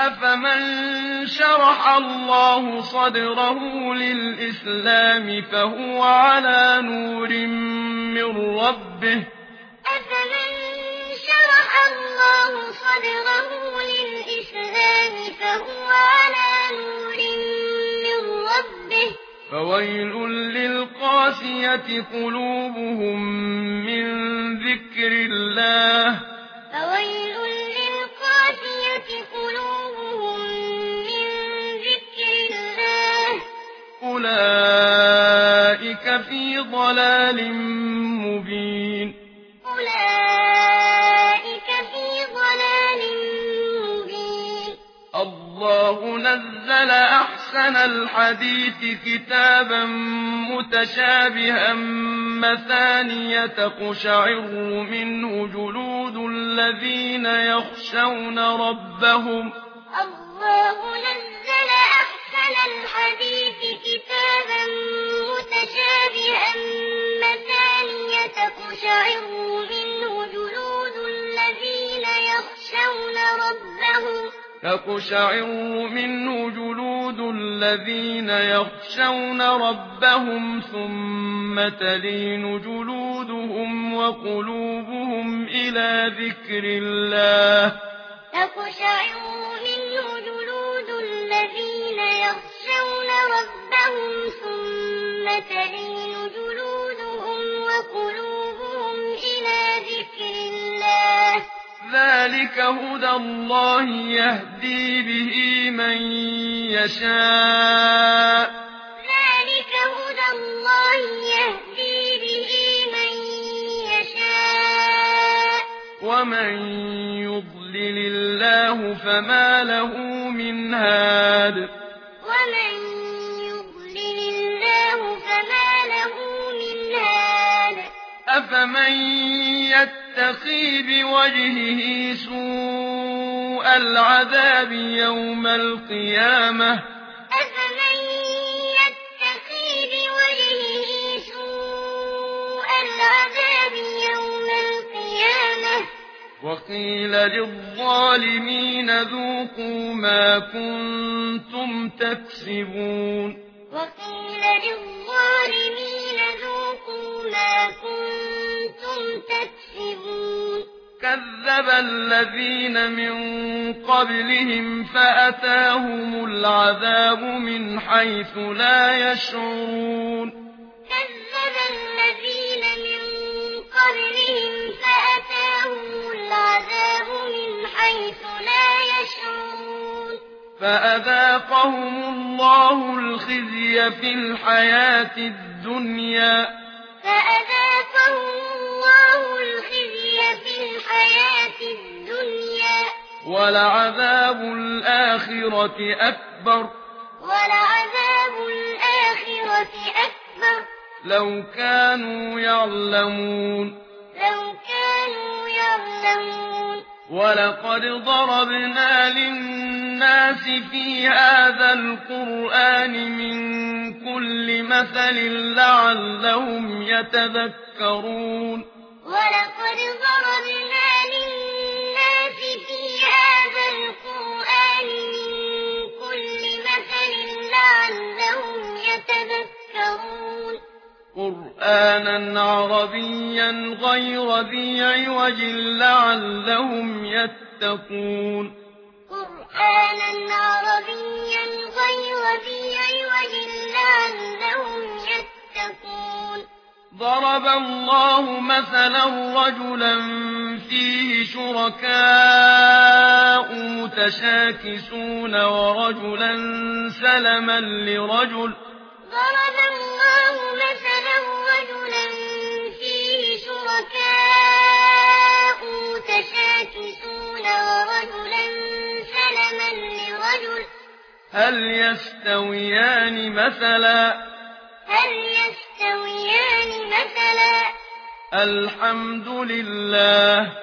أفمن شرح الله صدره للإسلام فهو على نور من ربه أفمن شرح الله صدره للإسلام فهو على نور من ربه فويل للقاسية قلوبهم من ذكر الله فويل للقاسية قلوبهم من ذكر الله أولئك في ضلال مبين أولئك في ضلال مبين الله نزل أحسن الحديث كتابا متشابها مثانية تقشعر منه جلود الذين يخشون ربهم الله نزل أحسن الحديث كتابا متشابها مثانية تقشعر منه جلود الذين يخشون ربهم ثم تلين جلودهم وقلوبهم إلى ذكر الله تقشعر منه جلود الذين يخشون ربهم ثم تلين جلودهم وقلوبهم إلى ذكر الله ذلك هدى الله يهدي به من يشاء ذلك هدى الله يهدي به من يشاء ومن يضلل الله فما له من هاد ومن يضلل الله فما له من هاد أفمن يتقي بوجهه سوء العذاب يوم القيامة أفمن يتقي بوجهه سوء العذاب يوم القيامة وقيل للظالمين ذوقوا ما كنتم تكسبون وقيل للظالمين ذوقوا ما كنتم تكسبون كذب الذين من قبلهم فأتاهم العذاب من حيث لا يشعرون كذب الذين من قبلهم فأتاهم العذاب من حيث لا يشعرون فأذاقهم الله الخزي في الحياة الدنيا فأذاقهم الله الخزي في الحياة الدنيا ولعذاب الآخرة أكبر ولعذاب الآخرة أكبر لو كانوا يعلمون ولقد ضربنا للناس في هذا القرآن من كل مثل لعلهم يتذكرون ولقد ضربنا للناس في هذا القرآن من كل مثل لعلهم يتذكرون قرآنا عربيا غير ذي عوج لعلهم يتقون قرآنا عربيا غير ذي عوج لعلهم يتقون ضرب الله مثلا رجلا فيه شركاء متشاكسون ورجلا سلما لرجل ضرب الله مثلا رجلا فيه شركاء متشاكسون ورجلا سلما لرجل هل يستويان مثلا الحمد لله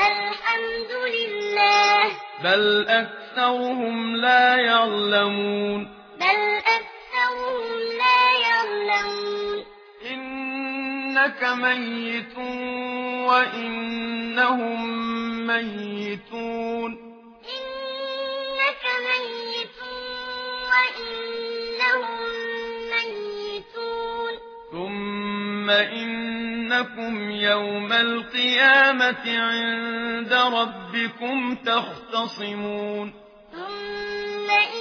بل أكثرهم لا يعلمون إنك ميت وإنهم ميتون إنك ثم إنكم يوم القيامة عند ربكم تختصمون. ثم